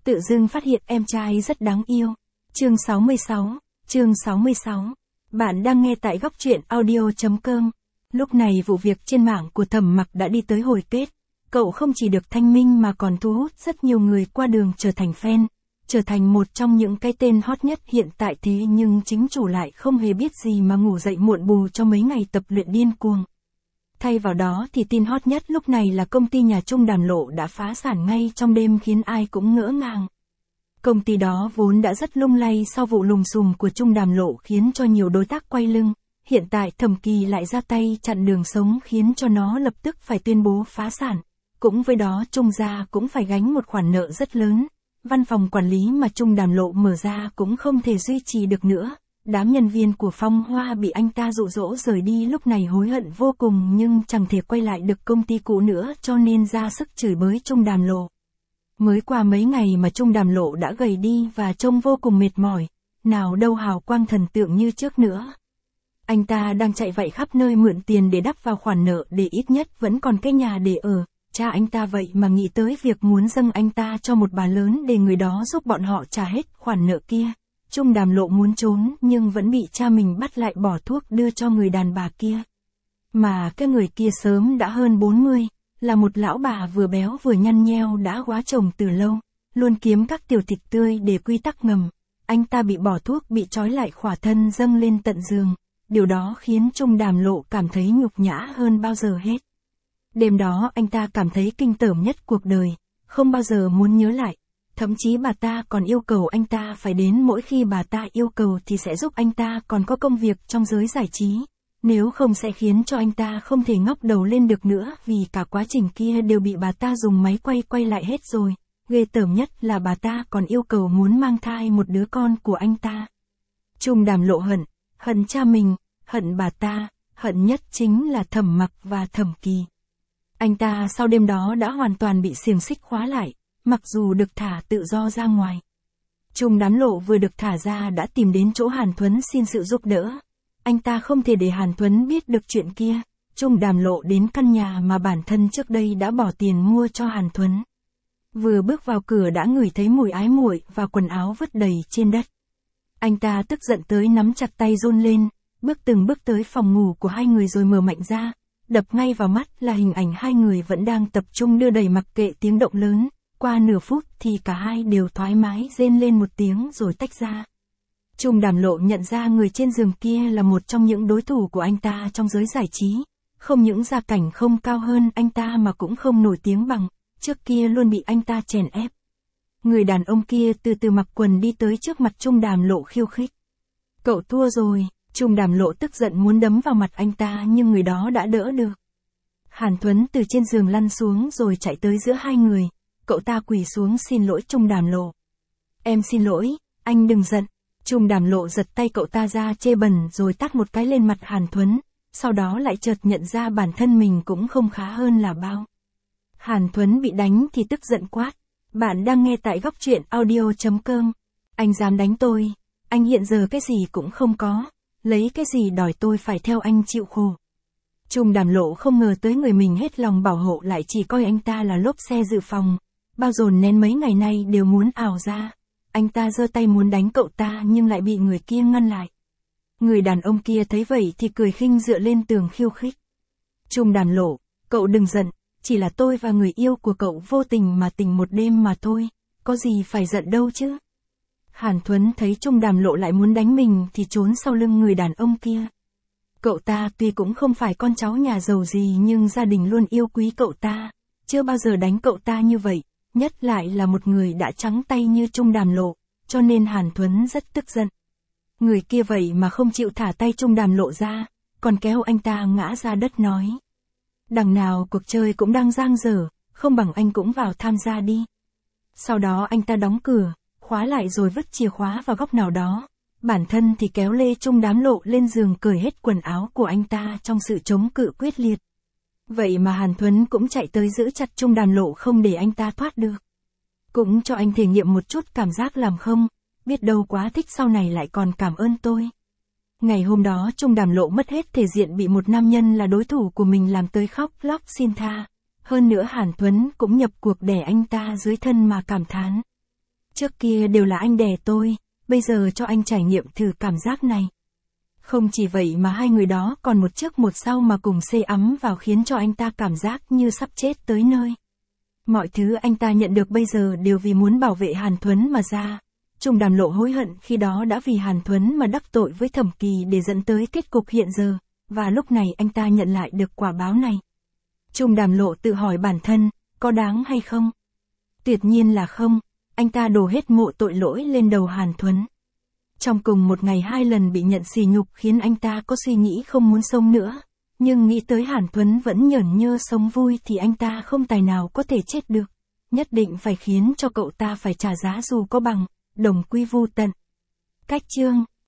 tự dưng phát hiện em trai rất đáng yêu. Chương 66. Bạn đang nghe tại góc truyện audio.com. Lúc này vụ việc trên mạng của Thẩm Mặc đã đi tới hồi kết. Cậu không chỉ được thanh minh mà còn thu hút rất nhiều người qua đường trở thành fan, trở thành một trong những cái tên hot nhất hiện tại, thế nhưng chính chủ lại không hề biết gì mà ngủ dậy muộn bù cho mấy ngày tập luyện điên cuồng. Thay vào đó thì tin hot nhất lúc này là công ty nhà Trung Đàm Lộ đã phá sản ngay trong đêm khiến ai cũng ngỡ ngàng. Công ty đó vốn đã rất lung lay sau vụ lùm xùm của Trung Đàm Lộ khiến cho nhiều đối tác quay lưng, hiện tại Thẩm Kỳ lại ra tay chặn đường sống khiến cho nó lập tức phải tuyên bố phá sản. Cũng với đó Trung gia cũng phải gánh một khoản nợ rất lớn, văn phòng quản lý mà Trung Đàm Lộ mở ra cũng không thể duy trì được nữa. Đám nhân viên của Phong Hoa bị anh ta dụ dỗ rời đi lúc này hối hận vô cùng nhưng chẳng thể quay lại được công ty cũ nữa cho nên ra sức chửi bới Trung Đàm Lộ. Mới qua mấy ngày mà Trung Đàm Lộ đã gầy đi và trông vô cùng mệt mỏi, nào đâu hào quang thần tượng như trước nữa. Anh ta đang chạy vậy khắp nơi mượn tiền để đắp vào khoản nợ để ít nhất vẫn còn cái nhà để ở. Cha anh ta vậy mà nghĩ tới việc muốn dâng anh ta cho một bà lớn để người đó giúp bọn họ trả hết khoản nợ kia. Trung Đàm Lộ muốn trốn nhưng vẫn bị cha mình bắt lại bỏ thuốc đưa cho người đàn bà kia. Mà cái người kia sớm đã hơn 40, là một lão bà vừa béo vừa nhăn nheo đã quá chồng từ lâu, luôn kiếm các tiểu thịt tươi để quy tắc ngầm. Anh ta bị bỏ thuốc bị trói lại khỏa thân dâng lên tận giường. Điều đó khiến Trung Đàm Lộ cảm thấy nhục nhã hơn bao giờ hết. Đêm đó anh ta cảm thấy kinh tởm nhất cuộc đời, không bao giờ muốn nhớ lại. Thậm chí bà ta còn yêu cầu anh ta phải đến mỗi khi bà ta yêu cầu thì sẽ giúp anh ta còn có công việc trong giới giải trí. Nếu không sẽ khiến cho anh ta không thể ngóc đầu lên được nữa vì cả quá trình kia đều bị bà ta dùng máy quay lại hết rồi. Ghê tởm nhất là bà ta còn yêu cầu muốn mang thai một đứa con của anh ta. Trung Đàm Lộ hận cha mình, hận bà ta, hận nhất chính là Thẩm Mặc và Thẩm Kỳ. Anh ta sau đêm đó đã hoàn toàn bị xiềng xích khóa lại, mặc dù được thả tự do ra ngoài. Trung Đàm Lộ vừa được thả ra đã tìm đến chỗ Hàn Thuấn xin sự giúp đỡ. Anh ta không thể để Hàn Thuấn biết được chuyện kia. Trung Đàm Lộ đến căn nhà mà bản thân trước đây đã bỏ tiền mua cho Hàn Thuấn. Vừa bước vào cửa đã ngửi thấy mùi ái muội và quần áo vứt đầy trên đất. Anh ta tức giận tới nắm chặt tay run lên, từng bước tới phòng ngủ của hai người rồi mở mạnh ra. Đập ngay vào mắt là hình ảnh hai người vẫn đang tập trung đưa đẩy mặc kệ tiếng động lớn. Qua nửa phút thì cả hai đều thoải mái rên lên một tiếng rồi tách ra. Trung Đàm Lộ nhận ra người trên giường kia là một trong những đối thủ của anh ta trong giới giải trí. Không những gia cảnh không cao hơn anh ta mà cũng không nổi tiếng bằng, trước kia luôn bị anh ta chèn ép. Người đàn ông kia từ từ mặc quần đi tới trước mặt Trung Đàm Lộ khiêu khích. Cậu thua rồi. Trung Đàm Lộ tức giận muốn đấm vào mặt anh ta nhưng người đó đã đỡ được. Hàn Thuấn từ trên giường lăn xuống rồi chạy tới giữa hai người. Cậu ta quỳ xuống xin lỗi Trung Đàm Lộ. Em xin lỗi, anh đừng giận. Trung Đàm Lộ giật tay cậu ta ra chê bẩn rồi tát một cái lên mặt Hàn Thuấn. Sau đó lại chợt nhận ra bản thân mình cũng không khá hơn là bao. Hàn Thuấn bị đánh thì tức giận quát. Bạn đang nghe tại góc truyện audio.com. Anh dám đánh tôi. Anh hiện giờ cái gì cũng không có. Lấy cái gì đòi tôi phải theo anh chịu khổ. Trung Đàm Lộ không ngờ tới người mình hết lòng bảo hộ lại chỉ coi anh ta là lốp xe dự phòng. Bao dồn nén mấy ngày nay đều muốn ảo ra. Anh ta giơ tay muốn đánh cậu ta nhưng lại bị người kia ngăn lại. Người đàn ông kia thấy vậy thì cười khinh dựa lên tường khiêu khích. Trung Đàm Lộ, cậu đừng giận, chỉ là tôi và người yêu của cậu vô tình mà tình một đêm mà thôi, có gì phải giận đâu chứ. Hàn Thuấn thấy Trung Đàm Lộ lại muốn đánh mình thì trốn sau lưng người đàn ông kia. Cậu ta tuy cũng không phải con cháu nhà giàu gì nhưng gia đình luôn yêu quý cậu ta, chưa bao giờ đánh cậu ta như vậy, nhất lại là một người đã trắng tay như Trung Đàm Lộ, cho nên Hàn Thuấn rất tức giận. Người kia vậy mà không chịu thả tay Trung Đàm Lộ ra, còn kéo anh ta ngã ra đất nói. Đằng nào cuộc chơi cũng đang dang dở, không bằng anh cũng vào tham gia đi. Sau đó anh ta đóng cửa, khóa lại rồi vứt chìa khóa vào góc nào đó. Bản thân thì kéo lê Trung Đàm Lộ lên giường cởi hết quần áo của anh ta trong sự chống cự quyết liệt. Vậy mà Hàn Thuấn cũng chạy tới giữ chặt Trung Đàm Lộ không để anh ta thoát được. Cũng cho anh thể nghiệm một chút cảm giác làm không, biết đâu quá thích sau này lại còn cảm ơn tôi. Ngày hôm đó Trung Đàm Lộ mất hết thể diện bị một nam nhân là đối thủ của mình làm tới khóc lóc xin tha. Hơn nữa Hàn Thuấn cũng nhập cuộc đè anh ta dưới thân mà cảm thán. Trước kia đều là anh đè tôi, bây giờ cho anh trải nghiệm thử cảm giác này. Không chỉ vậy mà hai người đó còn một trước một sau mà cùng xây ấm vào khiến cho anh ta cảm giác như sắp chết tới nơi. Mọi thứ anh ta nhận được bây giờ đều vì muốn bảo vệ Hàn Thuấn mà ra. Trung Đàm Lộ hối hận khi đó đã vì Hàn Thuấn mà đắc tội với Thẩm Kỳ để dẫn tới kết cục hiện giờ, và lúc này anh ta nhận lại được quả báo này. Trung Đàm Lộ tự hỏi bản thân, có đáng hay không? Tuyệt nhiên là không, anh ta đổ hết mộ tội lỗi lên đầu Hàn Thuấn. Trong cùng một ngày 2 lần bị nhận sỉ nhục khiến anh ta có suy nghĩ không muốn sống nữa, nhưng nghĩ tới Hàn Thuấn vẫn nhởn nhơ sống vui thì anh ta không tài nào có thể chết được. Nhất định phải khiến cho cậu ta phải trả giá dù có bằng, đồng quy vu tận. Cách chương